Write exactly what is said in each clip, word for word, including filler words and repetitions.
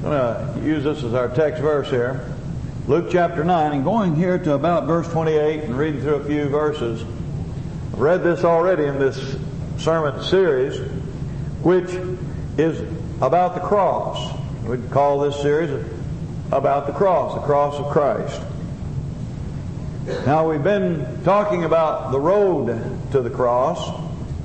I'm going to use this as our text verse here. Luke chapter nine, and going here to about verse twenty-eight and reading through a few verses. I've read this already in this sermon series, which is about the cross. We'd call this series about the cross, the cross of Christ. Now, we've been talking about the road to the cross,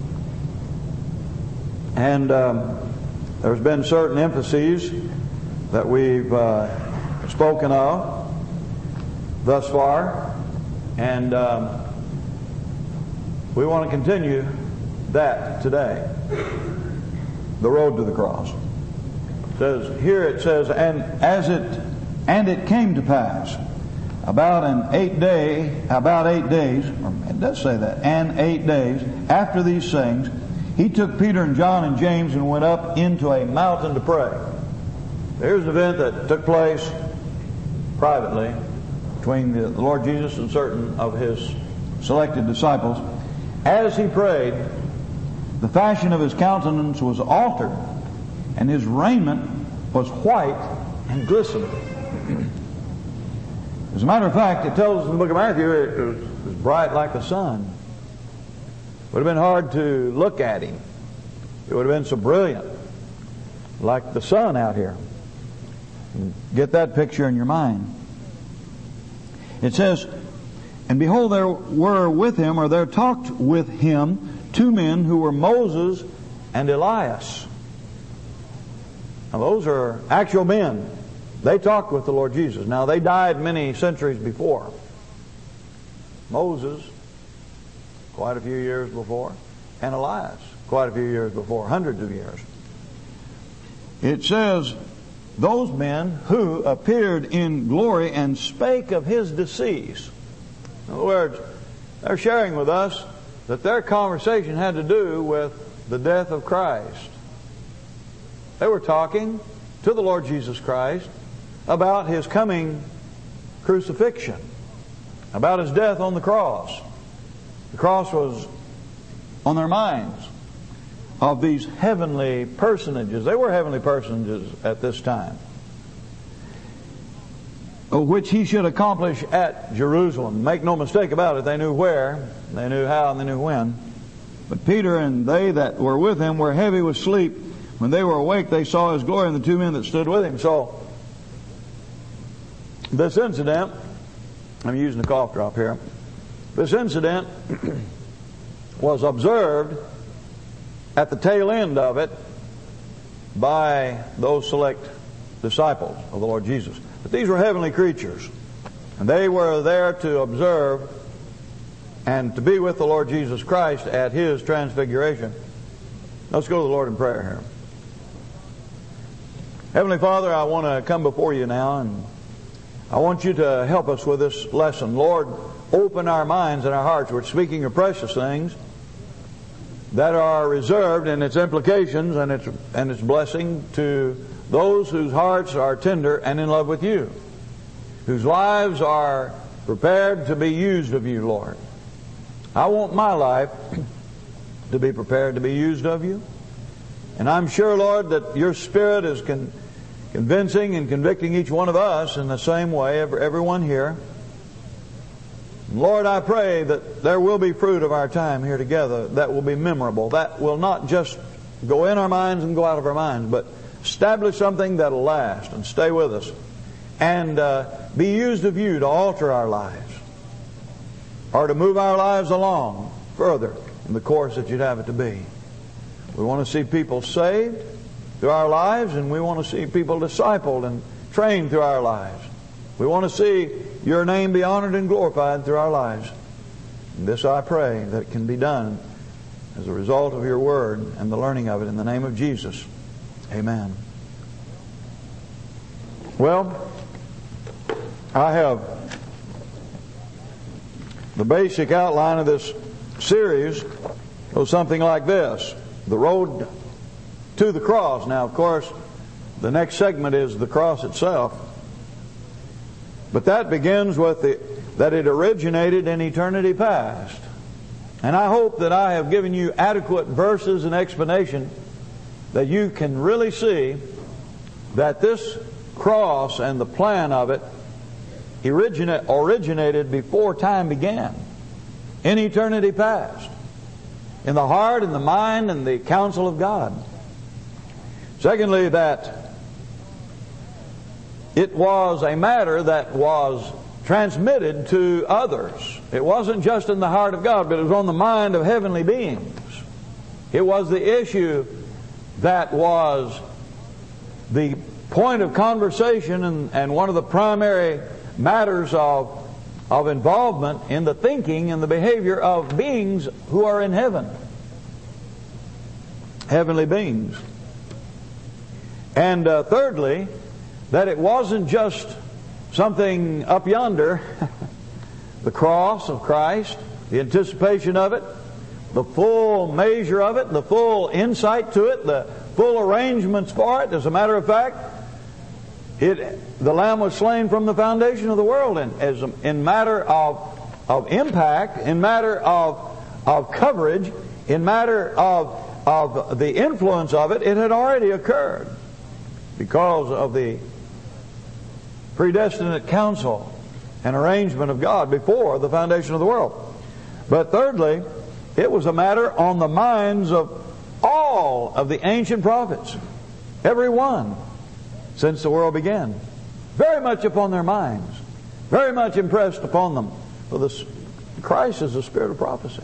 and um, there's been certain emphases that we've uh, spoken of thus far, and um, we want to continue that today. The road to the cross. It says here it says, and as it and it came to pass about an eight day about eight days, or it does say that, and eight days after these things, he took Peter and John and James and went up into a mountain to pray. Here's an event that took place privately between the Lord Jesus and certain of His selected disciples. As he prayed, the fashion of his countenance was altered, and his raiment was white and glistening. As a matter of fact, it tells us in the book of Matthew it was, it was bright like the sun. It would have been hard to look at him. It would have been so brilliant, like the sun out here. Get that picture in your mind. It says, and behold, there were with him, or there talked with him, two men who were Moses and Elias. Now those are actual men. They talked with the Lord Jesus. Now they died many centuries before. Moses, quite a few years before, and Elias, quite a few years before, hundreds of years. It says, those men who appeared in glory and spake of his decease. In other words, they're sharing with us that their conversation had to do with the death of Christ. They were talking to the Lord Jesus Christ about His coming crucifixion, about His death on the cross. The cross was on their minds of these heavenly personages. They were heavenly personages at this time, which He should accomplish at Jerusalem. Make no mistake about it, they knew where, they knew how, and they knew when. But Peter and they that were with him were heavy with sleep. When they were awake, they saw His glory and the two men that stood with Him. So, this incident, I'm using a cough drop here, this incident was observed at the tail end of it by those select disciples of the Lord Jesus. But these were heavenly creatures, and they were there to observe and to be with the Lord Jesus Christ at His transfiguration. Let's go to the Lord in prayer here. Heavenly Father, I want to come before You now, and I want You to help us with this lesson. Lord, open our minds and our hearts. We're speaking of precious things that are reserved in its implications and its and its blessing to those whose hearts are tender and in love with You, whose lives are prepared to be used of You, Lord. I want my life to be prepared to be used of You. And I'm sure, Lord, that Your Spirit is con- convincing and convicting each one of us in the same way, every, everyone here. Lord, I pray that there will be fruit of our time here together that will be memorable, that will not just go in our minds and go out of our minds, but establish something that will last and stay with us and uh, be used of You to alter our lives or to move our lives along further in the course that You'd have it to be. We want to see people saved through our lives, and we want to see people discipled and trained through our lives. We want to see Your name be honored and glorified through our lives. And this I pray that it can be done as a result of Your Word and the learning of it in the name of Jesus. Amen. Well, I have the basic outline of this series goes something like this: the road to the cross. Now, of course, the next segment is the cross itself. But that begins with the, that it originated in eternity past. And I hope that I have given you adequate verses and explanation that you can really see that this cross and the plan of it origina- originated before time began, in eternity past, in the heart and the mind and the counsel of God. Secondly, that it was a matter that was transmitted to others. It wasn't just in the heart of God, but it was on the mind of heavenly beings. It was the issue that was the point of conversation and, and one of the primary matters of, of involvement in the thinking and the behavior of beings who are in heaven. Heavenly beings. And uh, thirdly, that it wasn't just something up yonder, the cross of Christ, the anticipation of it, the full measure of it, the full insight to it, the full arrangements for it. As a matter of fact, it the Lamb was slain from the foundation of the world, and as a, in matter of of impact, in matter of of coverage, in matter of of the influence of it, it had already occurred because of the predestinate counsel and arrangement of God before the foundation of the world. But thirdly, it was a matter on the minds of all of the ancient prophets, every one, since the world began. Very much upon their minds, very much impressed upon them. For this, Christ is the spirit of prophecy.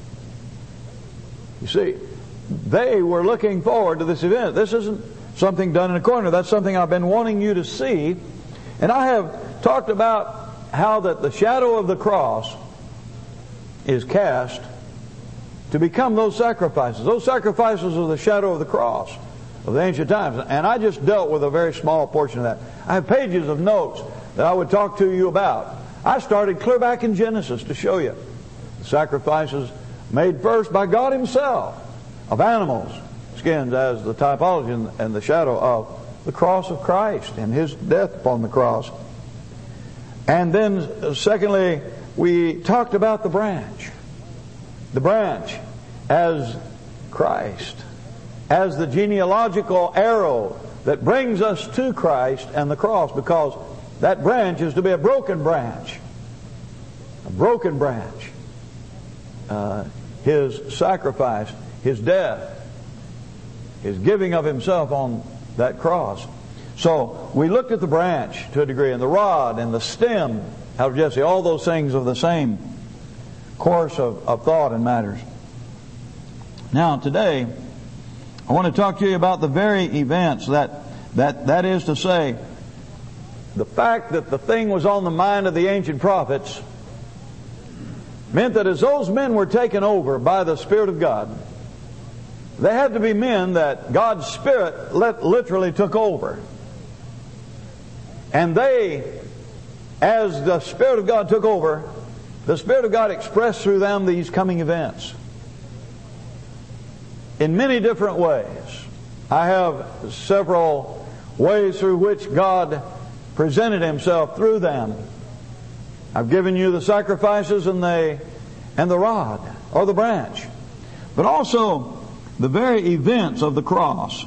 You see, they were looking forward to this event. This isn't something done in a corner. That's something I've been wanting you to see. And I have talked about how that the shadow of the cross is cast to become those sacrifices. Those sacrifices are the shadow of the cross of the ancient times. And I just dealt with a very small portion of that. I have pages of notes that I would talk to you about. I started clear back in Genesis to show you the sacrifices made first by God Himself of animals, skins as the typology and the shadow of the cross of Christ and His death upon the cross. And then secondly, we talked about the branch. The branch as Christ, as the genealogical arrow that brings us to Christ and the cross, because that branch is to be a broken branch. A broken branch. Uh, his sacrifice, His death, His giving of Himself on that cross. So we looked at the branch to a degree, and the rod and the stem out of Jesse, all those things of the same course of, of thought and matters. Now today, I want to talk to you about the very events that, that, that is to say, the fact that the thing was on the mind of the ancient prophets meant that as those men were taken over by the Spirit of God, they had to be men that God's Spirit literally took over. And they, as the Spirit of God took over, the Spirit of God expressed through them these coming events in many different ways. I have several ways through which God presented Himself through them. I've given you the sacrifices and the, and the rod, or the branch. But also the very events of the cross,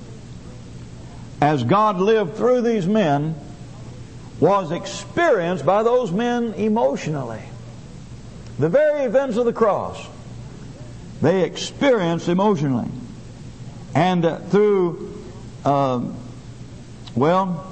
as God lived through these men, was experienced by those men emotionally. The very events of the cross, they experienced emotionally. And uh, through, uh, well,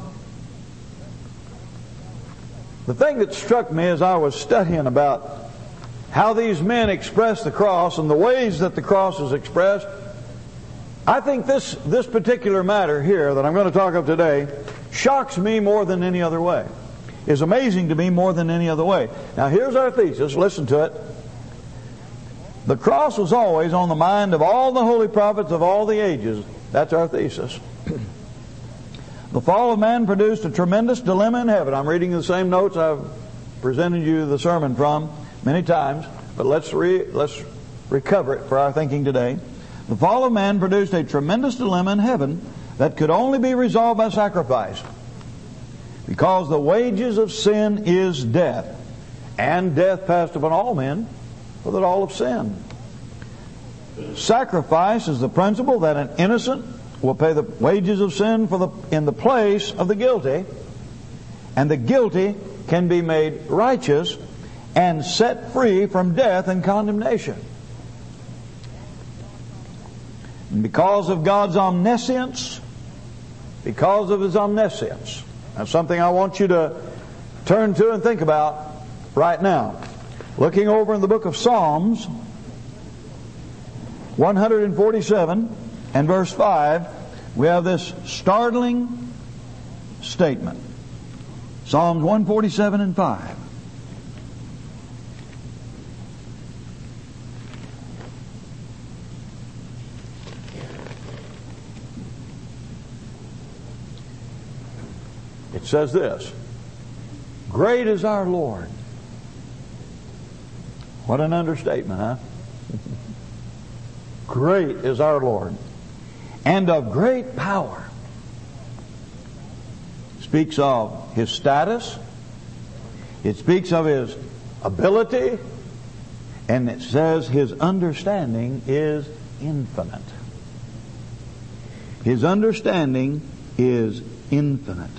the thing that struck me as I was studying about how these men express the cross and the ways that the cross is expressed, I think this, this particular matter here that I'm going to talk of today shocks me more than any other way. Is amazing to me more than any other way. Now here's our thesis. Listen to it. The cross was always on the mind of all the holy prophets of all the ages. That's our thesis. The fall of man produced a tremendous dilemma in heaven. I'm reading the same notes I've presented you the sermon from many times, but let's re, let's recover it for our thinking today. The fall of man produced a tremendous dilemma in heaven that could only be resolved by sacrifice. Because the wages of sin is death, and death passed upon all men, for that all have sinned. Sacrifice is the principle that an innocent, will pay the wages of sin for the, in the place of the guilty, and the guilty can be made righteous and set free from death and condemnation. And because of God's omniscience, because of His omniscience, that's something I want you to turn to and think about right now. Looking over in the book of Psalms, one forty-seven and verse five, we have this startling statement. Psalms one forty-seven and five. It says this: great is our Lord. What an understatement, huh? Great is our Lord, and of great power. It speaks of His status. It speaks of His ability. And it says His understanding is infinite. His understanding is infinite.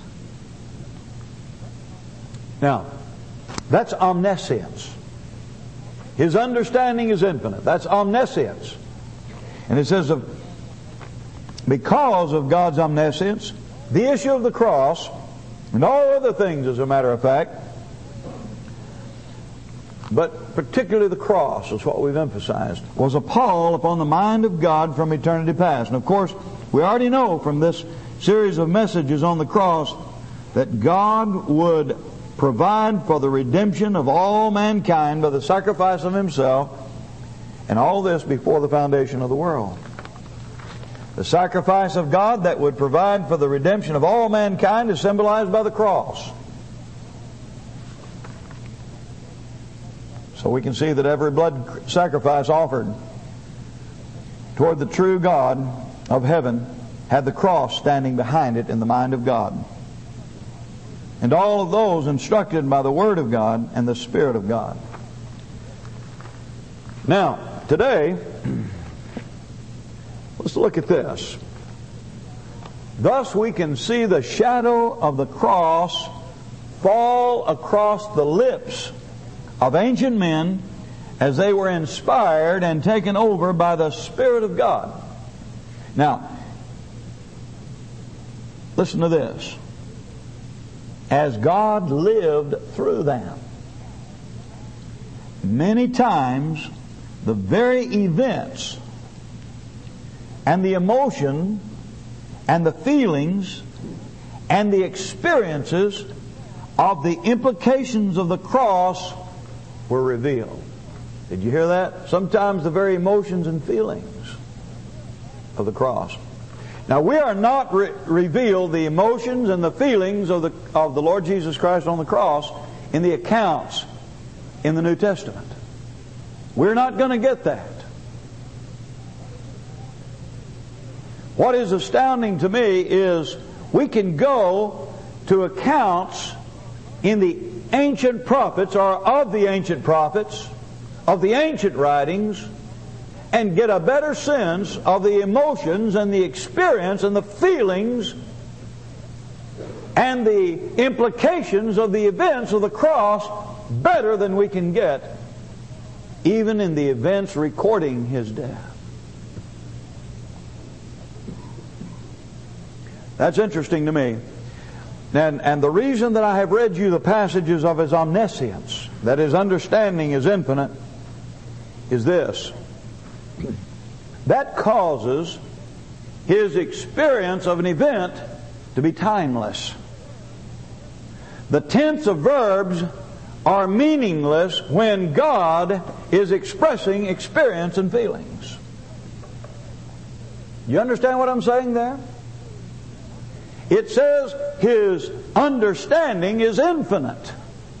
Now, that's omniscience. His understanding is infinite. That's omniscience. And it says, of, because of God's omniscience, the issue of the cross, and all other things, as a matter of fact, but particularly the cross is what we've emphasized, was a pall upon the mind of God from eternity past. And of course, we already know from this series of messages on the cross that God would provide for the redemption of all mankind by the sacrifice of Himself, and all this before the foundation of the world. The sacrifice of God that would provide for the redemption of all mankind is symbolized by the cross. So we can see that every blood sacrifice offered toward the true God of heaven had the cross standing behind it in the mind of God. And all of those instructed by the Word of God and the Spirit of God. Now, today, let's look at this. Thus we can see the shadow of the cross fall across the lips of ancient men as they were inspired and taken over by the Spirit of God. Now, listen to this. As God lived through them, many times the very events and the emotion and the feelings and the experiences of the implications of the cross were revealed. Did you hear that? Sometimes the very emotions and feelings of the cross. Now, we are not re- revealed the emotions and the feelings of the of the Lord Jesus Christ on the cross in the accounts in the New Testament. We're not going to get that. What is astounding to me is we can go to accounts in the ancient prophets, or of the ancient prophets, of the ancient writings, and get a better sense of the emotions and the experience and the feelings and the implications of the events of the cross better than we can get even in the events recording His death. That's interesting to me. And, and the reason that I have read you the passages of His omniscience, that His understanding is infinite, is this. That causes His experience of an event to be timeless. The tense of verbs are meaningless when God is expressing experience and feelings. You understand what I'm saying there? It says His understanding is infinite.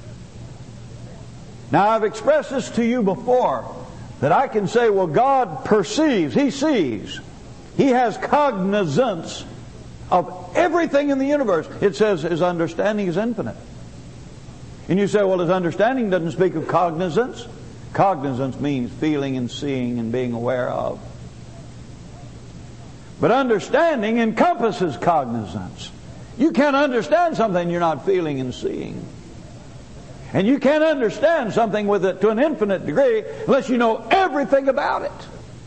Now, I've expressed this to you before, that I can say, well, God perceives, He sees, He has cognizance of everything in the universe. It says His understanding is infinite. And you say, well, His understanding doesn't speak of cognizance. Cognizance means feeling and seeing and being aware of. But understanding encompasses cognizance. You can't understand something you're not feeling and seeing. And you can't understand something with it to an infinite degree unless you know everything about it.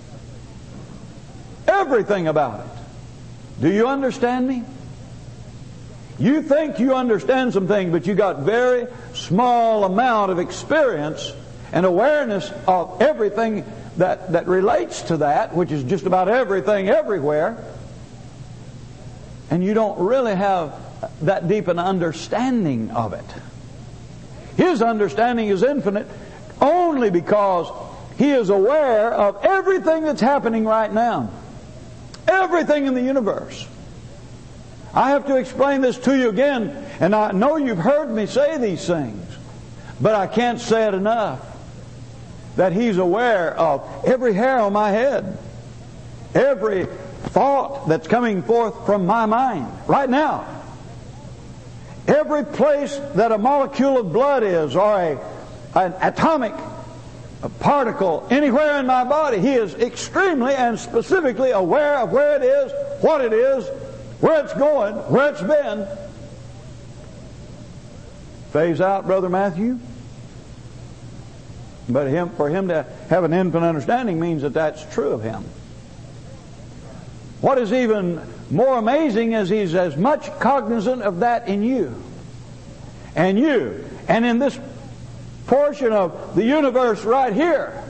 Everything about it. Do you understand me? You think you understand some things, but you got very small amount of experience and awareness of everything that, that relates to that, which is just about everything everywhere. And you don't really have that deep an understanding of it. His understanding is infinite only because He is aware of everything that's happening right now. Everything in the universe. I have to explain this to you again, and I know you've heard me say these things, but I can't say it enough. That He's aware of every hair on my head, every thought that's coming forth from my mind right now, every place that a molecule of blood is, or a, an atomic particle anywhere in my body. He is extremely and specifically aware of where it is, what it is, where it's going, where it's been. Phase out, Brother Matthew. But him, for Him to have an infinite understanding means that that's true of Him. What is even more amazing is He's as much cognizant of that in you. And you. And in this portion of the universe right here.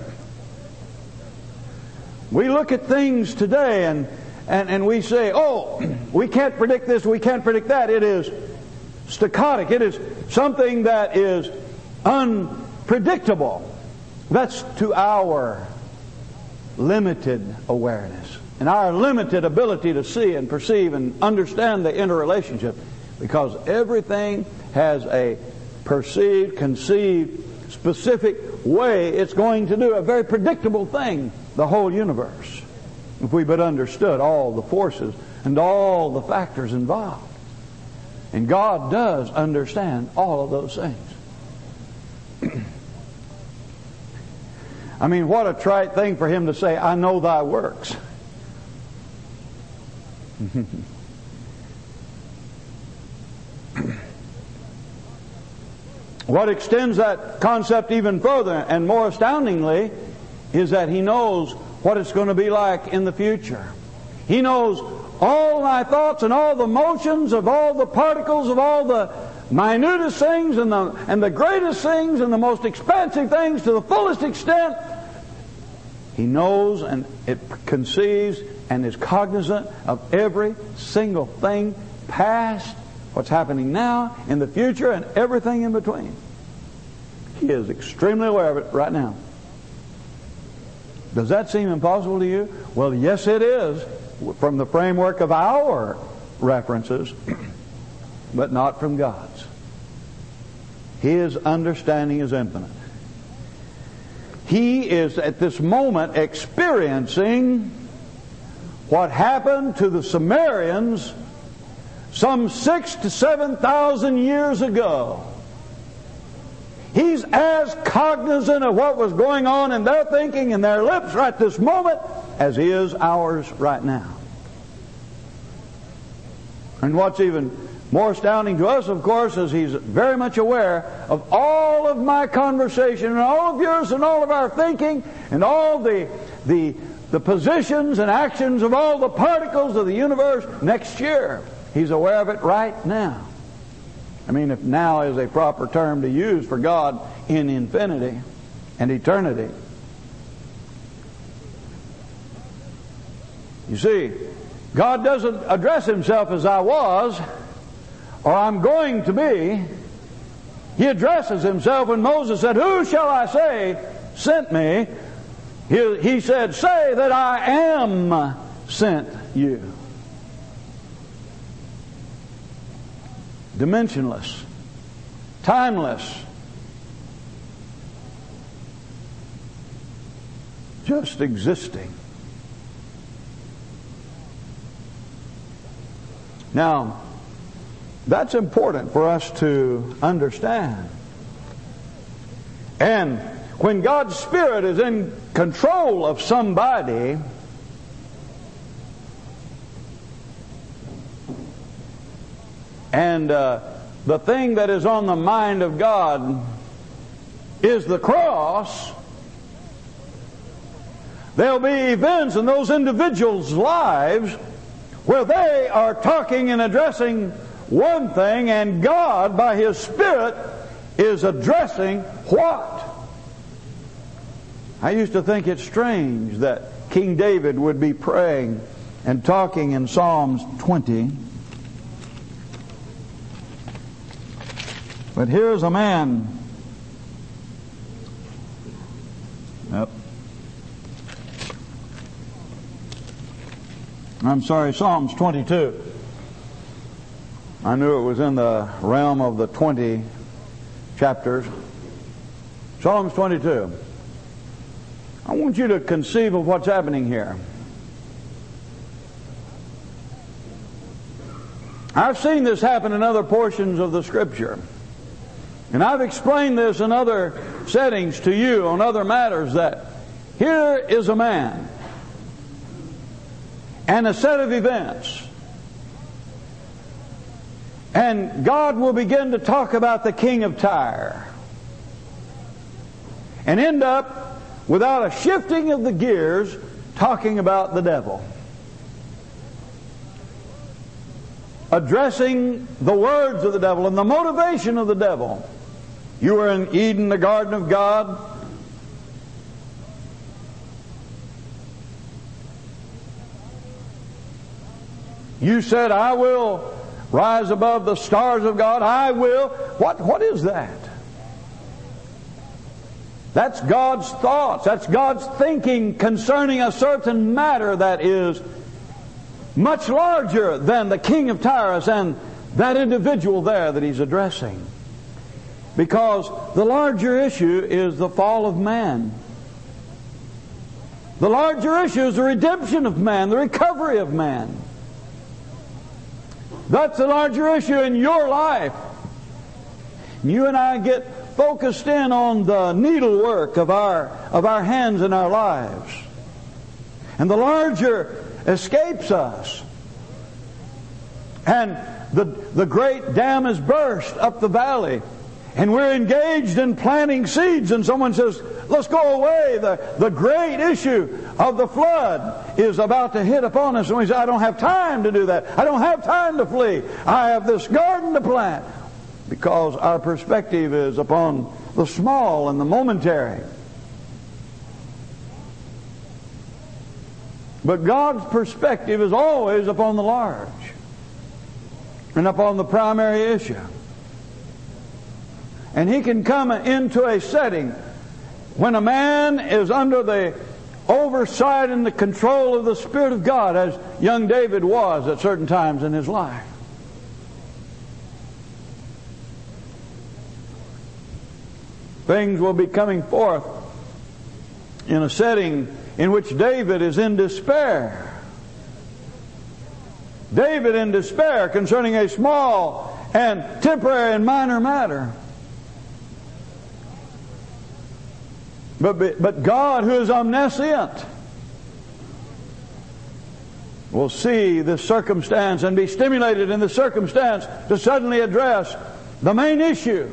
We look at things today and, and, and we say, oh, we can't predict this, we can't predict that. It is staccatic. It is something that is unpredictable. That's to our limited awareness and our limited ability to see and perceive and understand the interrelationship, because everything has a perceived, conceived, specific way it's going to do, a very predictable thing, the whole universe, if we but understood all the forces and all the factors involved. And God does understand all of those things. I mean, what a trite thing for Him to say, I know thy works. What extends that concept even further and more astoundingly is that He knows what it's going to be like in the future. He knows all my thoughts and all the motions of all the particles of all the minutest things and the, and the greatest things and the most expansive things to the fullest extent. He knows and it conceives and is cognizant of every single thing past, what's happening now, in the future, and everything in between. He is extremely aware of it right now. Does that seem impossible to you? Well, yes it is, from the framework of our references, but not from God's. His understanding is infinite. He is at this moment experiencing what happened to the Sumerians some six to seven thousand years ago. He's as cognizant of what was going on in their thinking and their lips right this moment as He is ours right now. And what's even more astounding to us, of course, is He's very much aware of all of my conversation and all of yours and all of our thinking and all the the the positions and actions of all the particles of the universe next year. He's aware of it right now. I mean, if now is a proper term to use for God in infinity and eternity. You see, God doesn't address Himself as I was or I'm going to be. He addresses Himself when Moses said, who shall I say sent me? He, he said, say that I am sent you. Dimensionless, timeless, just existing. Now, that's important for us to understand. And when God's Spirit is in control of somebody, and uh, the thing that is on the mind of God is the cross, there'll be events in those individuals' lives where they are talking and addressing one thing, and God, by His Spirit, is addressing what? I used to think it strange that King David would be praying and talking in Psalms twenty. But here's a man. Yep. I'm sorry, Psalms twenty-two. I knew it was in the realm of the twenty chapters. Psalms twenty-two. I want you to conceive of what's happening here. I've seen this happen in other portions of the Scripture. And I've explained this in other settings to you on other matters, that here is a man and a set of events. And God will begin to talk about the king of Tyre and end up, without a shifting of the gears, talking about the devil. Addressing the words of the devil and the motivation of the devil. You were in Eden, the garden of God. You said, I will rise above the stars of God. I will. What, what is that? That's God's thoughts. That's God's thinking concerning a certain matter that is much larger than the king of Tyre and that individual there that he's addressing. Because the larger issue is the fall of man. The larger issue is the redemption of man, the recovery of man. That's the larger issue in your life. You and I get focused in on the needlework of our of our hands and our lives. And the larger escapes us. And the, the great dam is burst up the valley. And we're engaged in planting seeds, and someone says, let's go away. The, the great issue of the flood is about to hit upon us. And we say, I don't have time to do that. I don't have time to flee. I have this garden to plant. Because our perspective is upon the small and the momentary. But God's perspective is always upon the large and upon the primary issue. And He can come into a setting when a man is under the oversight and the control of the Spirit of God, as young David was at certain times in his life. Things will be coming forth in a setting in which David is in despair. David in despair concerning a small and temporary and minor matter. But, but God, who is omniscient, will see this circumstance and be stimulated in the circumstance to suddenly address the main issue.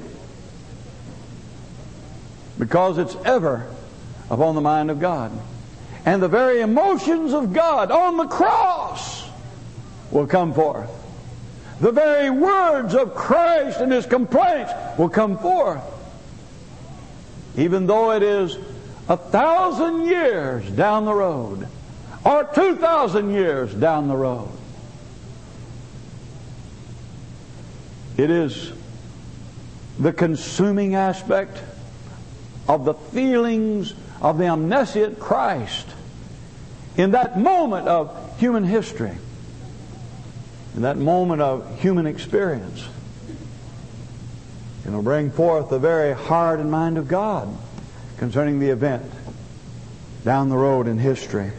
Because it's ever upon the mind of God. And the very emotions of God on the cross will come forth. The very words of Christ and His complaints will come forth. Even though it is a thousand years down the road, or two thousand years down the road. It is the consuming aspect of the feelings of the omniscient Christ in that moment of human history, in that moment of human experience. And will bring forth the very heart and mind of God concerning the event down the road in history.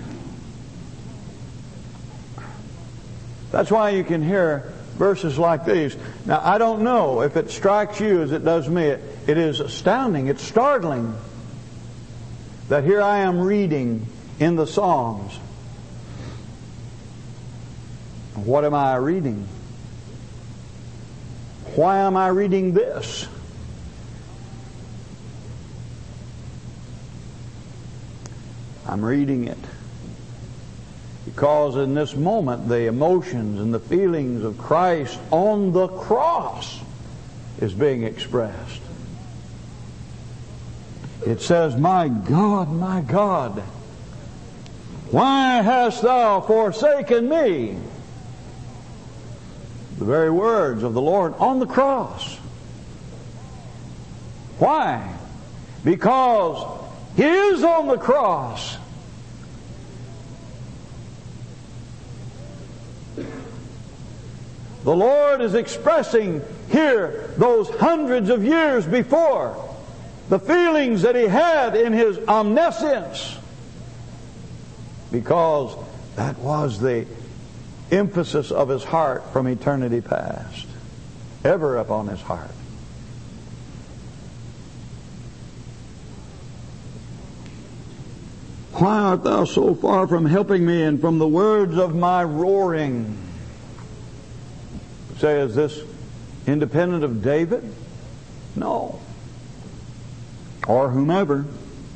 That's why you can hear verses like these. Now, I don't know if it strikes you as it does me. It, it is astounding. It's startling that here I am reading in the Psalms. What am I reading? why am I reading this? I'm reading it because in this moment the emotions and the feelings of Christ on the cross is being expressed. It says, "My God, my God, why hast thou forsaken me?" The very words of the Lord on the cross. Why? Because He is on the cross. The Lord is expressing here those hundreds of years before the feelings that He had in His omniscience, because that was the emphasis of His heart from eternity past, ever upon His heart. Why art thou so far from helping me and from the words of my roaring? Say, is this independent of David? No. Or whomever.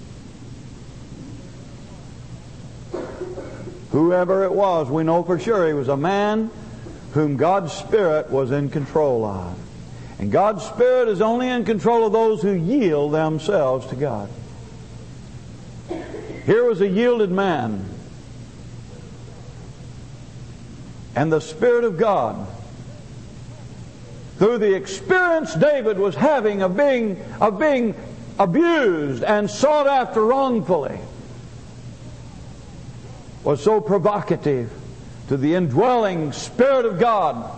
Whoever it was, we know for sure he was a man whom God's Spirit was in control of. And God's Spirit is only in control of those who yield themselves to God. Here was a yielded man. And the Spirit of God, through the experience David was having of being, of being abused and sought after wrongfully, was so provocative to the indwelling Spirit of God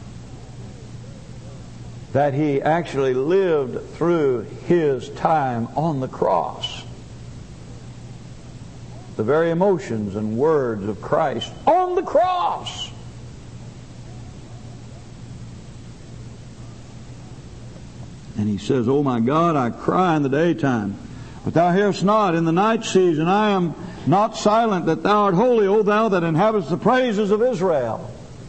that he actually lived through his time on the cross the very emotions and words of Christ on the cross. And he says, "Oh my God, I cry in the daytime, but thou hearest not. In the night season I am not silent, that thou art holy, O thou that inhabitest the praises of Israel."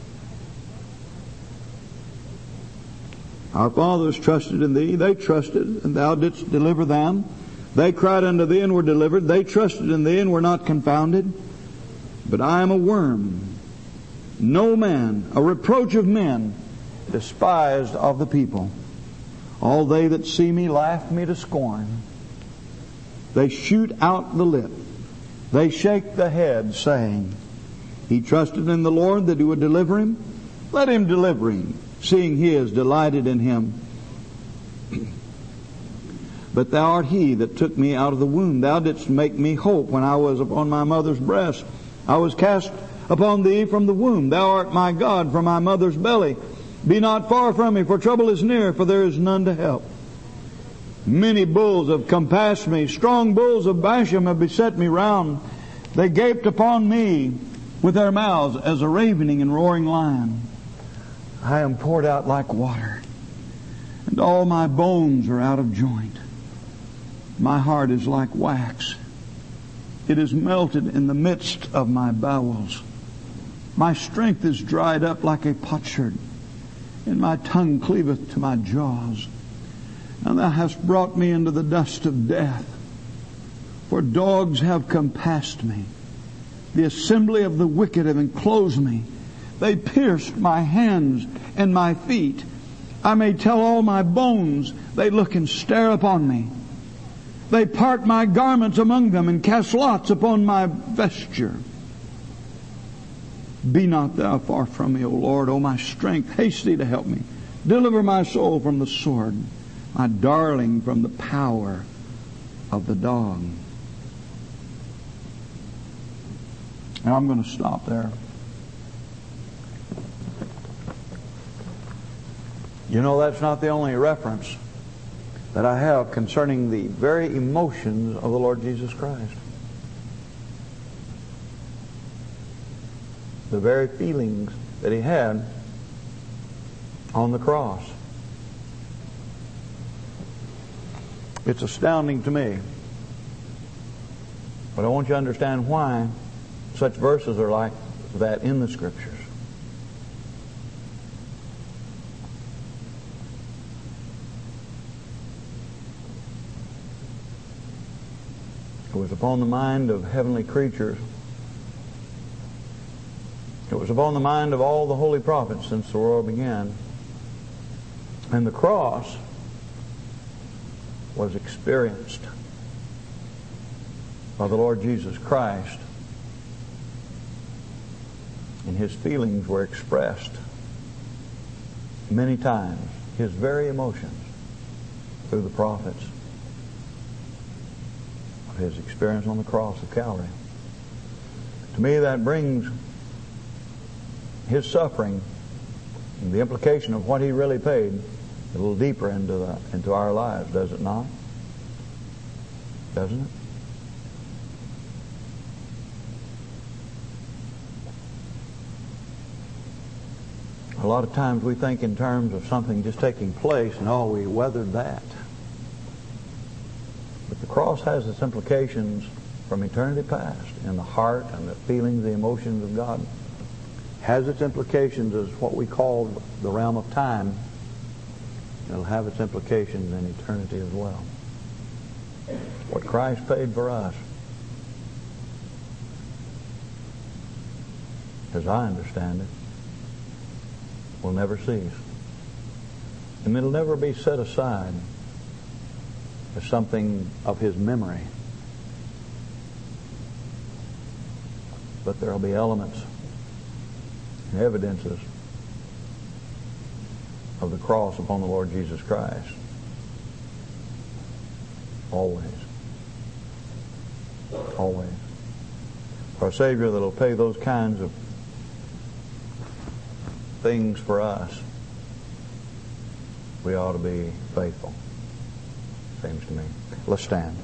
Our fathers trusted in thee. They trusted, and thou didst deliver them. They cried unto thee and were delivered. They trusted in thee and were not confounded. But I am a worm, no man, a reproach of men, despised of the people. All they that see me laugh me to scorn. They shoot out the lip. They shake the head, saying, He trusted in the Lord that He would deliver him. Let Him deliver him, seeing He is delighted in him. But thou art He that took me out of the womb. Thou didst make me hope when I was upon my mother's breast. I was cast upon Thee from the womb. Thou art my God from my mother's belly. Be not far from me, for trouble is near, for there is none to help. Many bulls have compassed me. Strong bulls of Bashan have beset me round. They gaped upon me with their mouths as a ravening and roaring lion. I am poured out like water, and all my bones are out of joint. My heart is like wax. It is melted in the midst of my bowels. My strength is dried up like a potsherd, and my tongue cleaveth to my jaws. And thou hast brought me into the dust of death. For dogs have compassed me. The assembly of the wicked have enclosed me. They pierced my hands and my feet. I may tell all my bones. They look and stare upon me. They part my garments among them and cast lots upon my vesture. Be not thou far from me, O Lord, O my strength. Haste thee to help me. Deliver my soul from the sword, my darling from the power of the dog. Now I'm going to stop there. You know, that's not the only reference that I have concerning the very emotions of the Lord Jesus Christ. The very feelings that He had on the cross. It's astounding to me. But I want you to understand why such verses are like that in the Scriptures. It was upon the mind of heavenly creatures. It was upon the mind of all the holy prophets since the world began. And the cross was experienced by the Lord Jesus Christ, and His feelings were expressed many times, His very emotions, through the prophets of His experience on the cross of Calvary. To me, that brings His suffering and the implication of what He really paid a little deeper into the, into our lives, does it not? Doesn't it? A lot of times we think in terms of something just taking place and, oh, we weathered that. But the cross has its implications from eternity past in the heart and the feelings, the emotions of God. Has its implications as what we call the realm of time. It'll have its implications in eternity as well. What Christ paid for us, as I understand it, will never cease. And it'll never be set aside as something of His memory. But there'll be elements and evidences of the cross upon the Lord Jesus Christ. Always. Always. Our Savior that'll pay those kinds of things for us, we ought to be faithful, seems to me. Let's stand.